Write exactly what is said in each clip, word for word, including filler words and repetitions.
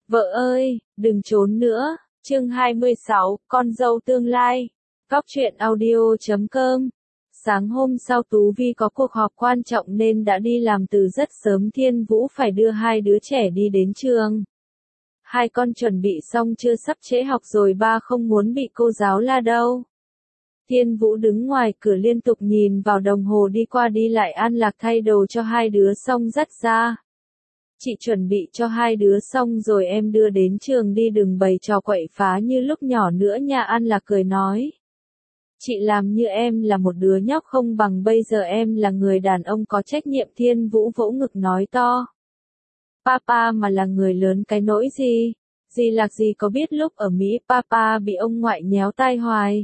Vợ ơi, đừng trốn nữa. Chương hai mươi sáu, con dâu tương lai. Góc truyện audio chấm com. Sáng hôm sau Tú Vi có cuộc họp quan trọng nên đã đi làm từ rất sớm. Thiên Vũ phải đưa hai đứa trẻ đi đến trường. Hai con chuẩn bị xong chưa, sắp trễ học rồi, ba không muốn bị cô giáo la đâu. Thiên Vũ đứng ngoài cửa liên tục nhìn vào đồng hồ đi qua đi lại. An Lạc thay đồ cho hai đứa xong dắt ra. Chị chuẩn bị cho hai đứa xong rồi em đưa đến trường đi, đừng bày trò quậy phá như lúc nhỏ nữa nha. An Lạc cười nói. Chị làm như em là một đứa nhóc không bằng bây giờ em là người đàn ông có trách nhiệm. Thiên Vũ vỗ ngực nói to. Papa mà là người lớn cái nỗi gì? Dì Lạc gì có biết lúc ở Mỹ Papa bị ông ngoại nhéo tai hoài.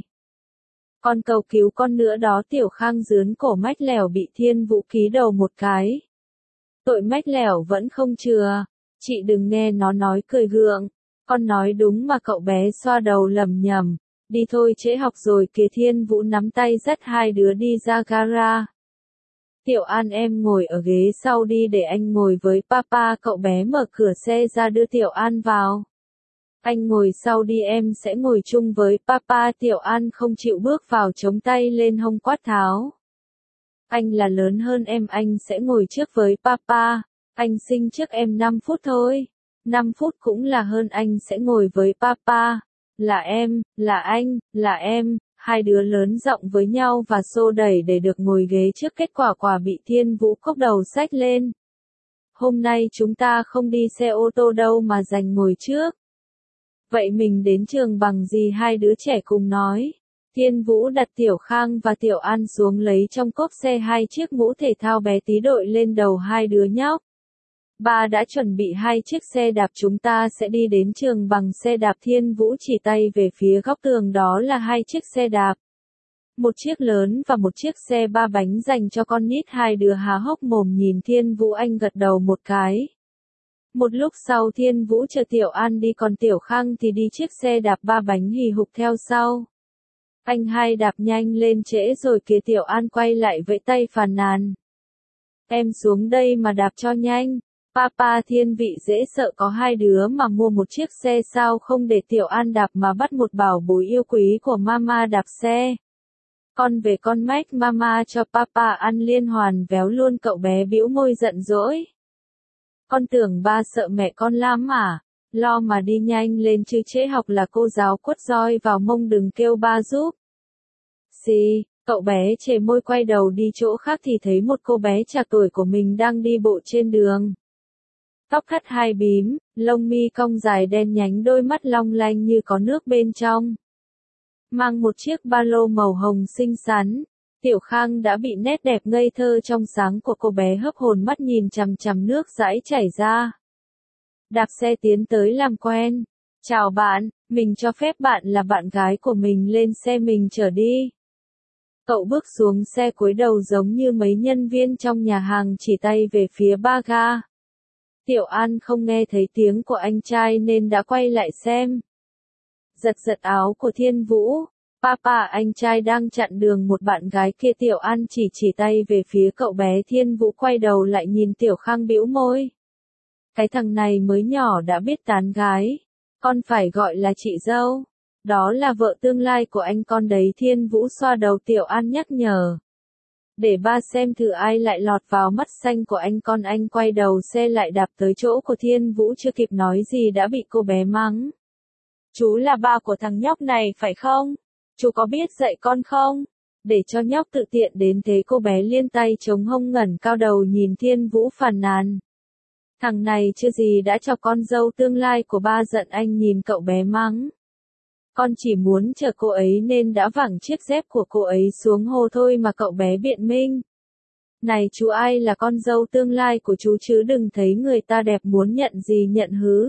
Con cầu cứu con nữa đó. Tiểu Khang dướn cổ mách lẻo bị Thiên Vũ ký đầu một cái. Tội mách lẻo vẫn không chừa. Chị đừng nghe nó nói, cười gượng. Con nói đúng mà. Cậu bé xoa đầu lẩm nhẩm. Đi thôi, trễ học rồi kìa. Thiên Vũ nắm tay dắt hai đứa đi ra gara. Tiểu An, em ngồi ở ghế sau đi để anh ngồi với papa. Cậu bé mở cửa xe ra đưa Tiểu An vào. Anh ngồi sau đi, em sẽ ngồi chung với papa. Tiểu An không chịu bước vào, chống tay lên hông quát tháo. Anh là lớn hơn em, anh sẽ ngồi trước với papa. Anh sinh trước em năm phút thôi. năm phút cũng là hơn, anh sẽ ngồi với papa. Là em, là anh, là em. Hai đứa lớn giọng với nhau và xô đẩy để được ngồi ghế trước. Kết quả quả bị Thiên Vũ cốc đầu xách lên. Hôm nay chúng ta không đi xe ô tô đâu mà dành ngồi trước. Vậy mình đến trường bằng gì? Hai đứa trẻ cùng nói. Thiên Vũ đặt Tiểu Khang và Tiểu An xuống, lấy trong cốp xe hai chiếc mũ thể thao bé tí đội lên đầu hai đứa nhóc. Ba đã chuẩn bị hai chiếc xe đạp, chúng ta sẽ đi đến trường bằng xe đạp. Thiên Vũ chỉ tay về phía góc tường, đó là hai chiếc xe đạp. Một chiếc lớn và một chiếc xe ba bánh dành cho con nít. Hai đứa há hốc mồm nhìn Thiên Vũ, anh gật đầu một cái. Một lúc sau Thiên Vũ chờ Tiểu An đi, còn Tiểu Khang thì đi chiếc xe đạp ba bánh hì hục theo sau. Anh hai đạp nhanh lên, trễ rồi kìa. Tiểu An quay lại vẫy tay phàn nàn. Em xuống đây mà đạp cho nhanh. Papa, Thiên Vị dễ sợ, có hai đứa mà mua một chiếc xe sao không để Tiểu An đạp mà bắt một bảo bối yêu quý của mama đạp xe. Con về con mách mama cho papa ăn liên hoàn véo luôn. Cậu bé bĩu môi giận dỗi. Con tưởng ba sợ mẹ con lắm à? Lo mà đi nhanh lên chứ trễ học là cô giáo quất roi vào mông, đừng kêu ba giúp. Xì, cậu bé chề môi quay đầu đi chỗ khác thì thấy một cô bé trạc tuổi của mình đang đi bộ trên đường. Tóc thắt hai bím, lông mi cong dài đen nhánh, đôi mắt long lanh như có nước bên trong. Mang một chiếc ba lô màu hồng xinh xắn. Tiểu Khang đã bị nét đẹp ngây thơ trong sáng của cô bé hấp hồn, mắt nhìn chằm chằm nước dãi chảy ra. Đạp xe tiến tới làm quen. Chào bạn, mình cho phép bạn là bạn gái của mình lên xe mình chở đi. Cậu bước xuống xe, cúi đầu giống như mấy nhân viên trong nhà hàng, chỉ tay về phía ba ga. Tiểu An không nghe thấy tiếng của anh trai nên đã quay lại xem. Giật giật áo của Thiên Vũ. Papa, anh trai đang chặn đường một bạn gái kia. Tiểu An chỉ chỉ tay về phía cậu bé. Thiên Vũ quay đầu lại nhìn Tiểu Khang bĩu môi. Cái thằng này mới nhỏ đã biết tán gái. Con phải gọi là chị dâu. Đó là vợ tương lai của anh con đấy. Thiên Vũ xoa đầu. Tiểu An nhắc nhở. Để ba xem thử ai lại lọt vào mắt xanh của anh con. Anh quay đầu xe lại đạp tới chỗ của Thiên Vũ, chưa kịp nói gì đã bị cô bé mắng. Chú là ba của thằng nhóc này phải không? Chú có biết dạy con không? Để cho nhóc tự tiện đến thế. Cô bé liên tay chống hông, ngẩng cao đầu nhìn Thiên Vũ phàn nàn. Thằng này chưa gì đã cho con dâu tương lai của ba giận. Anh nhìn cậu bé mắng. Con chỉ muốn chờ cô ấy nên đã vẳng chiếc dép của cô ấy xuống hồ thôi mà. Cậu bé biện minh. Này chú, ai là con dâu tương lai của chú chứ đừng thấy người ta đẹp muốn nhận gì nhận hứ.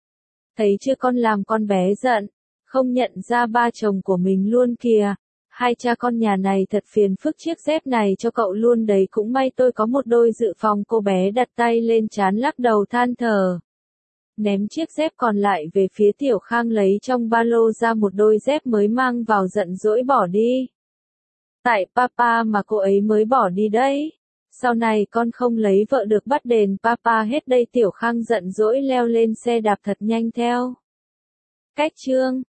Thấy chưa, con làm con bé giận. Không nhận ra ba chồng của mình luôn kìa. Hai cha con nhà này thật phiền phức, chiếc dép này cho cậu luôn đấy, cũng may tôi có một đôi dự phòng. Cô bé đặt tay lên trán lắc đầu than thở. Ném chiếc dép còn lại về phía Tiểu Khang, lấy trong ba lô ra một đôi dép mới mang vào, giận dỗi bỏ đi. Tại papa mà cô ấy mới bỏ đi đấy. sau này con không lấy vợ được bắt đền papa hết đây. Tiểu Khang giận dỗi leo lên xe đạp thật nhanh theo cách Trương